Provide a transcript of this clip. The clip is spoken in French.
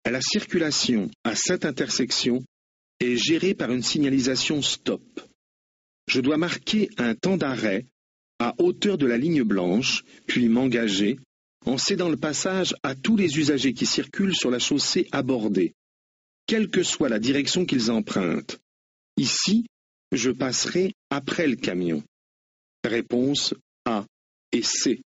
La circulation à cette intersection est gérée par une signalisation stop. Je dois marquer un temps d'arrêt à hauteur de la ligne blanche, puis m'engager en cédant le passage à tous les usagers qui circulent sur la chaussée abordée, quelle que soit la direction qu'ils empruntent. Ici, je passerai après le camion. Réponse A et C.